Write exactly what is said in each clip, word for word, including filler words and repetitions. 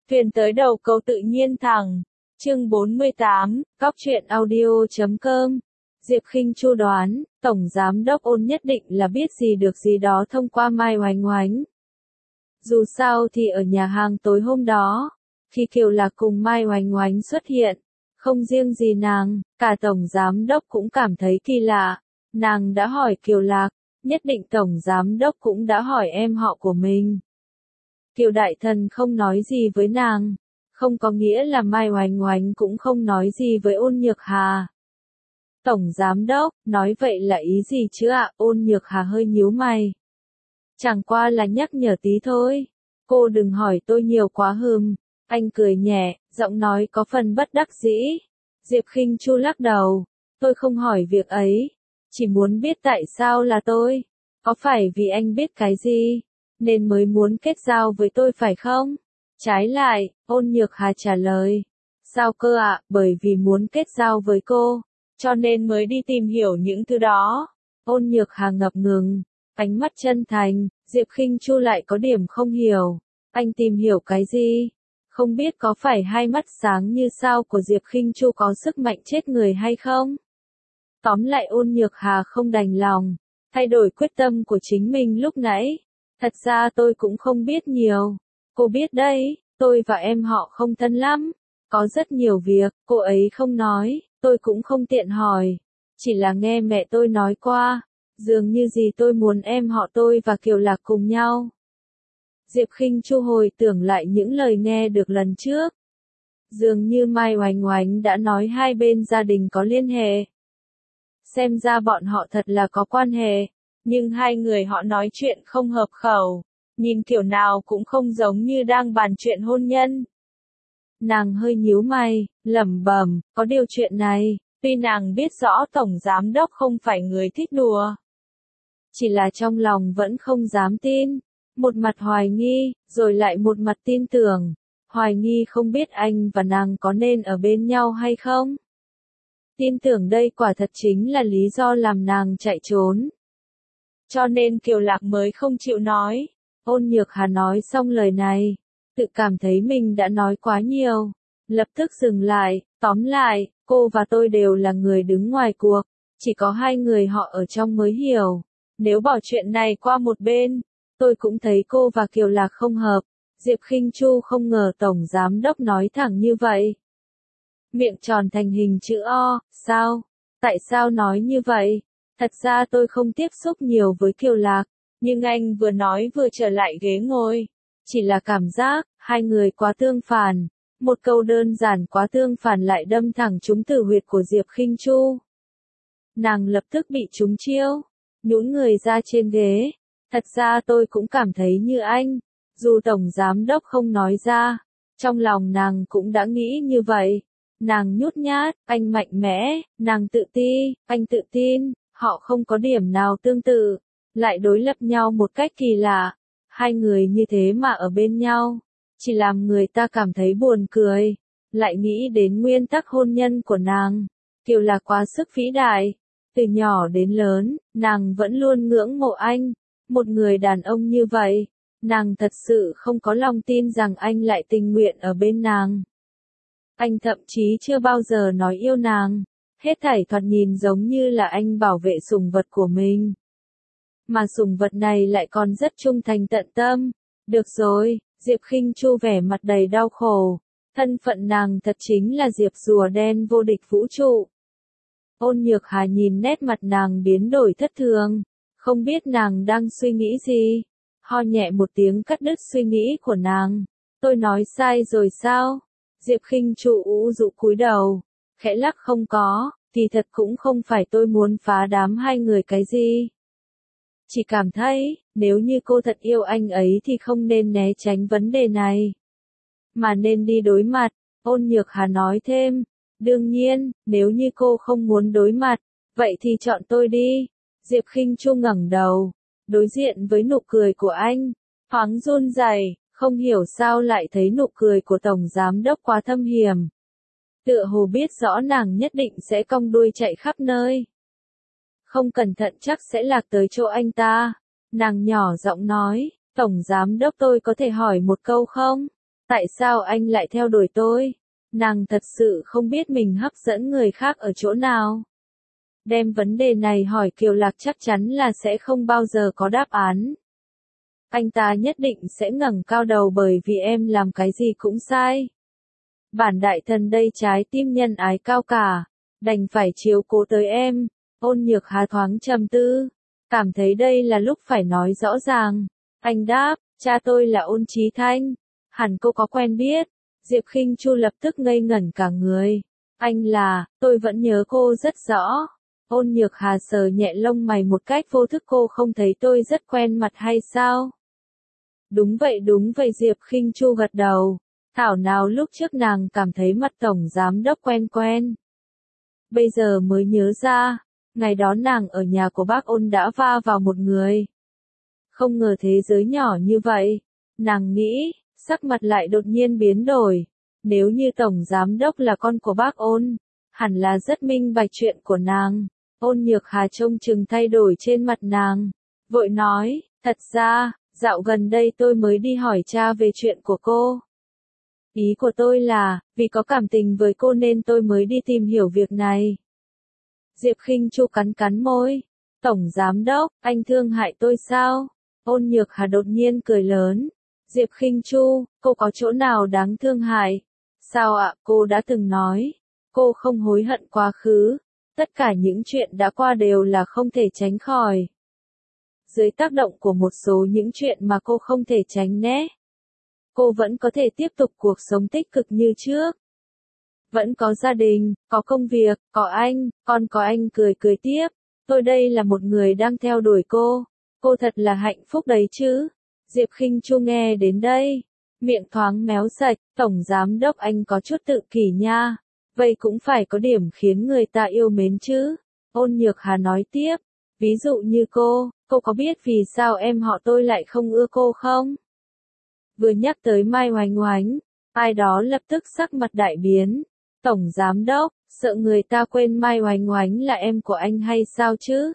Thuyền tới đầu cầu tự nhiên thẳng. Chương bốn mươi tám, Cóc truyện audio chấm com. Diệp Khinh Chu đoán, Tổng Giám đốc Ôn nhất định là biết gì được gì đó thông qua Mai Oánh Oánh. Dù sao thì ở nhà hàng tối hôm đó, khi Kiều Lạc cùng Mai Oánh Oánh xuất hiện, không riêng gì nàng, cả Tổng Giám đốc cũng cảm thấy kỳ lạ. Nàng đã hỏi Kiều Lạc, nhất định Tổng Giám đốc cũng đã hỏi em họ của mình. Kiều Đại Thần không nói gì với nàng, không có nghĩa là Mai Oánh Oánh cũng không nói gì với Ôn Nhược Hà. Tổng Giám đốc, nói vậy là ý gì chứ ạ? Ôn Nhược Hà hơi nhíu mày. Chẳng qua là nhắc nhở tí thôi. Cô đừng hỏi tôi nhiều quá hừm. Anh cười nhẹ, giọng nói có phần bất đắc dĩ. Diệp Khinh Chu lắc đầu. Tôi không hỏi việc ấy. Chỉ muốn biết tại sao là tôi. Có phải vì anh biết cái gì, nên mới muốn kết giao với tôi phải không? Trái lại, Ôn Nhược Hà trả lời. Sao cơ ạ? Bởi vì muốn kết giao với cô, cho nên mới đi tìm hiểu những thứ đó. Ôn Nhược Hà ngập ngừng, ánh mắt chân thành. Diệp Khinh Chu lại có điểm không hiểu. Anh tìm hiểu cái gì? Không biết có phải hai mắt sáng như sao của Diệp Khinh Chu có sức mạnh chết người hay không? Tóm lại Ôn Nhược Hà không đành lòng, thay đổi quyết tâm của chính mình lúc nãy. Thật ra tôi cũng không biết nhiều. Cô biết đấy, tôi và em họ không thân lắm. Có rất nhiều việc, cô ấy không nói, tôi cũng không tiện hỏi. Chỉ là nghe mẹ tôi nói qua, dường như gì tôi muốn em họ tôi và Kiều Lạc cùng nhau. Diệp Khinh Chu hồi tưởng lại những lời nghe được lần trước. Dường như Mai Oánh Oánh đã nói hai bên gia đình có liên hệ. Xem ra bọn họ thật là có quan hệ, nhưng hai người họ nói chuyện không hợp khẩu, nhìn kiểu nào cũng không giống như đang bàn chuyện hôn nhân. Nàng hơi nhíu mày, lẩm bẩm, có điều chuyện này, tuy nàng biết rõ Tổng Giám đốc không phải người thích đùa, chỉ là trong lòng vẫn không dám tin, một mặt hoài nghi, rồi lại một mặt tin tưởng. Hoài nghi không biết anh và nàng có nên ở bên nhau hay không. Tin tưởng đây quả thật chính là lý do làm nàng chạy trốn. Cho nên Kiều Lạc mới không chịu nói. Ôn Nhược Hà nói xong lời này, tự cảm thấy mình đã nói quá nhiều, lập tức dừng lại. Tóm lại, cô và tôi đều là người đứng ngoài cuộc, chỉ có hai người họ ở trong mới hiểu. Nếu bỏ chuyện này qua một bên, tôi cũng thấy cô và Kiều Lạc không hợp. Diệp Khinh Chu không ngờ Tổng Giám đốc nói thẳng như vậy. Miệng tròn thành hình chữ O, sao? Tại sao nói như vậy? Thật ra tôi không tiếp xúc nhiều với Kiều Lạc, nhưng anh vừa nói vừa trở lại ghế ngồi. Chỉ là cảm giác, hai người quá tương phản. Một câu đơn giản quá tương phản lại đâm thẳng trúng tử huyệt của Diệp Khinh Chu. Nàng lập tức bị trúng chiêu, nhũn người ra trên ghế. Thật ra tôi cũng cảm thấy như anh, dù Tổng Giám đốc không nói ra, trong lòng nàng cũng đã nghĩ như vậy. Nàng nhút nhát, anh mạnh mẽ, nàng tự ti, anh tự tin, họ không có điểm nào tương tự, lại đối lập nhau một cách kỳ lạ. Hai người như thế mà ở bên nhau, chỉ làm người ta cảm thấy buồn cười, lại nghĩ đến nguyên tắc hôn nhân của nàng. Kiều Lạc quá sức vĩ đại, từ nhỏ đến lớn, nàng vẫn luôn ngưỡng mộ anh, một người đàn ông như vậy, nàng thật sự không có lòng tin rằng anh lại tình nguyện ở bên nàng. Anh thậm chí chưa bao giờ nói yêu nàng, hết thảy thoạt nhìn giống như là anh bảo vệ sủng vật của mình. Mà sủng vật này lại còn rất trung thành tận tâm. Được rồi, Diệp Khinh Chu vẻ mặt đầy đau khổ. Thân phận nàng thật chính là Diệp rùa đen vô địch vũ trụ. Ôn Nhược Hà nhìn nét mặt nàng biến đổi thất thường, không biết nàng đang suy nghĩ gì. Ho nhẹ một tiếng cắt đứt suy nghĩ của nàng. Tôi nói sai rồi sao? Diệp Khinh Chu ủ rũ cúi đầu, khẽ lắc không có, thì thật cũng không phải tôi muốn phá đám hai người cái gì. Chỉ cảm thấy, nếu như cô thật yêu anh ấy thì không nên né tránh vấn đề này, mà nên đi đối mặt. Ôn Nhược Hà nói thêm, đương nhiên, nếu như cô không muốn đối mặt, vậy thì chọn tôi đi. Diệp Khinh Chu ngẩng đầu, đối diện với nụ cười của anh, thoáng run rẩy, không hiểu sao lại thấy nụ cười của Tổng Giám đốc quá thâm hiểm. Tựa hồ biết rõ nàng nhất định sẽ cong đuôi chạy khắp nơi. Không cẩn thận chắc sẽ lạc tới chỗ anh ta. Nàng nhỏ giọng nói, Tổng Giám đốc tôi có thể hỏi một câu không? Tại sao anh lại theo đuổi tôi? Nàng thật sự không biết mình hấp dẫn người khác ở chỗ nào. Đem vấn đề này hỏi Kiều Lạc chắc chắn là sẽ không bao giờ có đáp án. Anh ta nhất định sẽ ngẩng cao đầu bởi vì em làm cái gì cũng sai. Bản đại thần đây trái tim nhân ái cao cả, đành phải chiếu cố tới em. Ôn Nhược Hà thoáng trầm tư, cảm thấy đây là lúc phải nói rõ ràng. Anh đáp, cha tôi là Ôn Chí Thanh, hẳn cô có quen biết. Diệp Khinh Chu lập tức ngây ngẩn cả người. Anh là, tôi vẫn nhớ cô rất rõ. Ôn Nhược Hà sờ nhẹ lông mày một cách vô thức, cô không thấy tôi rất quen mặt hay sao? Đúng vậy đúng vậy, Diệp Khinh Chu gật đầu. Thảo nào lúc trước nàng cảm thấy mặt tổng giám đốc quen quen. Bây giờ mới nhớ ra, ngày đó nàng ở nhà của bác Ôn đã va vào một người. Không ngờ thế giới nhỏ như vậy. Nàng nghĩ, sắc mặt lại đột nhiên biến đổi. Nếu như tổng giám đốc là con của bác Ôn, hẳn là rất minh bạch chuyện của nàng. Ôn Nhược Hà trông chừng thay đổi trên mặt nàng, vội nói, thật ra, dạo gần đây tôi mới đi hỏi cha về chuyện của cô. Ý của tôi là, vì có cảm tình với cô nên tôi mới đi tìm hiểu việc này. Diệp Khinh Chu cắn cắn môi, tổng giám đốc, anh thương hại tôi sao? Ôn Nhược Hà đột nhiên cười lớn. Diệp Khinh Chu, cô có chỗ nào đáng thương hại? Sao ạ, cô đã từng nói, cô không hối hận quá khứ. Tất cả những chuyện đã qua đều là không thể tránh khỏi. Dưới tác động của một số những chuyện mà cô không thể tránh né, cô vẫn có thể tiếp tục cuộc sống tích cực như trước. Vẫn có gia đình, có công việc, có anh, còn có anh cười cười tiếp. Tôi đây là một người đang theo đuổi cô. Cô thật là hạnh phúc đấy chứ. Diệp Khinh Chu nghe đến đây, miệng thoáng méo sạch, tổng giám đốc anh có chút tự kỷ nha. Vậy cũng phải có điểm khiến người ta yêu mến chứ. Ôn Nhược Hà nói tiếp, ví dụ như cô, cô có biết vì sao em họ tôi lại không ưa cô không? Vừa nhắc tới Mai Oánh Oánh, ai đó lập tức sắc mặt đại biến. Tổng giám đốc, sợ người ta quên Mai Oánh Oánh là em của anh hay sao chứ?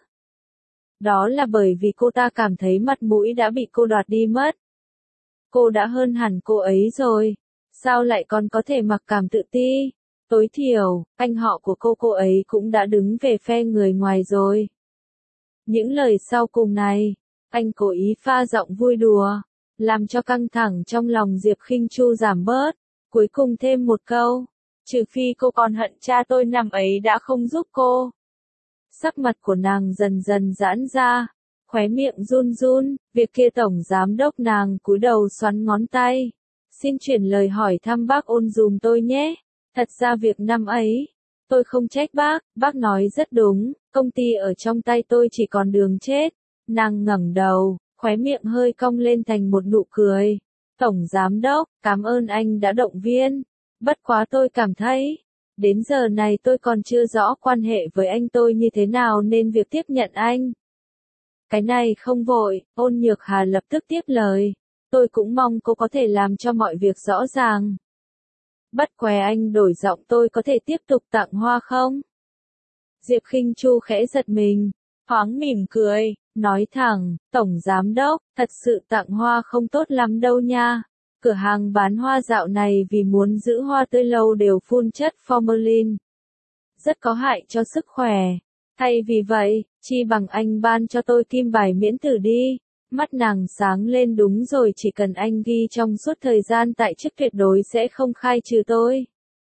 Đó là bởi vì cô ta cảm thấy mặt mũi đã bị cô đoạt đi mất. Cô đã hơn hẳn cô ấy rồi, sao lại còn có thể mặc cảm tự ti? Tối thiểu, anh họ của cô cô ấy cũng đã đứng về phe người ngoài rồi. Những lời sau cùng này, anh cố ý pha giọng vui đùa, làm cho căng thẳng trong lòng Diệp Khinh Chu giảm bớt. Cuối cùng thêm một câu, trừ phi cô còn hận cha tôi năm ấy đã không giúp cô. Sắc mặt của nàng dần dần giãn ra, khóe miệng run run, việc kia tổng giám đốc nàng cúi đầu xoắn ngón tay. Xin chuyển lời hỏi thăm bác Ôn dùm tôi nhé. Thật ra việc năm ấy, tôi không trách bác, bác nói rất đúng, công ty ở trong tay tôi chỉ còn đường chết. Nàng ngẩng đầu, khóe miệng hơi cong lên thành một nụ cười. Tổng giám đốc, cảm ơn anh đã động viên. Bất quá tôi cảm thấy, đến giờ này tôi còn chưa rõ quan hệ với anh tôi như thế nào nên việc tiếp nhận anh. Cái này không vội, Ôn Nhược Hà lập tức tiếp lời. Tôi cũng mong cô có thể làm cho mọi việc rõ ràng. Bất què anh đổi giọng, tôi có thể tiếp tục tặng hoa không? Diệp Khinh Chu khẽ giật mình, thoáng mỉm cười, nói thẳng, tổng giám đốc, thật sự tặng hoa không tốt lắm đâu nha. Cửa hàng bán hoa dạo này vì muốn giữ hoa tươi lâu đều phun chất formalin. Rất có hại cho sức khỏe. Thay vì vậy, chi bằng anh ban cho tôi kim bài miễn tử đi. Mắt nàng sáng lên, đúng rồi, chỉ cần anh ghi trong suốt thời gian tại chức tuyệt đối sẽ không khai trừ tôi.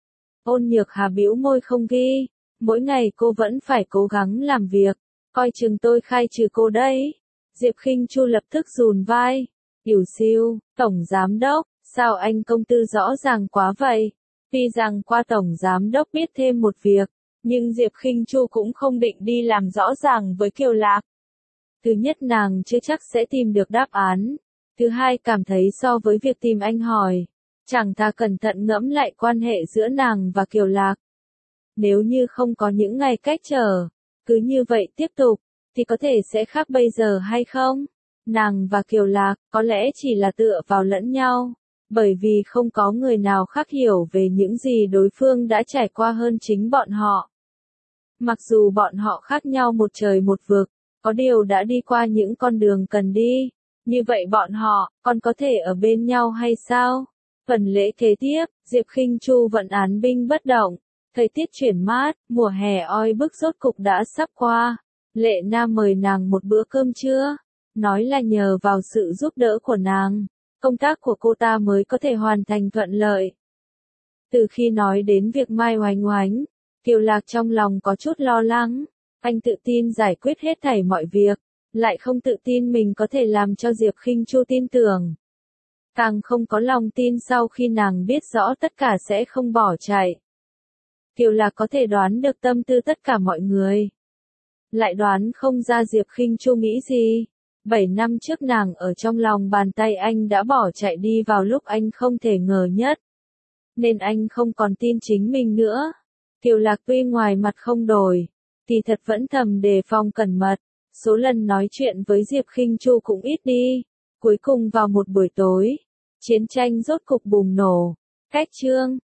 Ôn Nhược Hà bĩu môi không ghi, mỗi ngày cô vẫn phải cố gắng làm việc, coi chừng tôi khai trừ cô đấy. Diệp Khinh Chu lập tức rùn vai, ỉu xìu, tổng giám đốc, sao anh công tư rõ ràng quá vậy? Tuy rằng qua tổng giám đốc biết thêm một việc, nhưng Diệp Khinh Chu cũng không định đi làm rõ ràng với Kiều Lạc. Thứ nhất, nàng chưa chắc sẽ tìm được đáp án. Thứ hai, cảm thấy so với việc tìm anh hỏi, chẳng thà cẩn thận ngẫm lại quan hệ giữa nàng và Kiều Lạc. Nếu như không có những ngày cách trở, cứ như vậy tiếp tục, thì có thể sẽ khác bây giờ hay không? Nàng và Kiều Lạc có lẽ chỉ là tựa vào lẫn nhau, bởi vì không có người nào khác hiểu về những gì đối phương đã trải qua hơn chính bọn họ. Mặc dù bọn họ khác nhau một trời một vực, có điều đã đi qua những con đường cần đi, như vậy bọn họ còn có thể ở bên nhau hay sao? Phần lễ kế tiếp, Diệp Khinh Chu vẫn án binh bất động. Thời tiết chuyển mát, mùa hè oi bức rốt cục đã sắp qua. Lệ Na mời nàng một bữa cơm trưa, nói là nhờ vào sự giúp đỡ của nàng, công tác của cô ta mới có thể hoàn thành thuận lợi. Từ khi nói đến việc Mai Oánh Oánh, Kiều Lạc trong lòng có chút lo lắng, anh tự tin giải quyết hết thảy mọi việc, lại không tự tin mình có thể làm cho Diệp Khinh Chu tin tưởng. Càng không có lòng tin sau khi nàng biết rõ tất cả sẽ không bỏ chạy. Kiều Lạc có thể đoán được tâm tư tất cả mọi người. Lại đoán không ra Diệp Khinh Chu nghĩ gì. Bảy năm trước nàng ở trong lòng bàn tay anh đã bỏ chạy đi vào lúc anh không thể ngờ nhất. Nên anh không còn tin chính mình nữa. Kiều Lạc tuy ngoài mặt không đổi, thì thật vẫn thầm đề phòng cẩn mật. Số lần nói chuyện với Diệp Khinh Chu cũng ít đi. Cuối cùng vào một buổi tối, chiến tranh rốt cục bùng nổ. Cách chương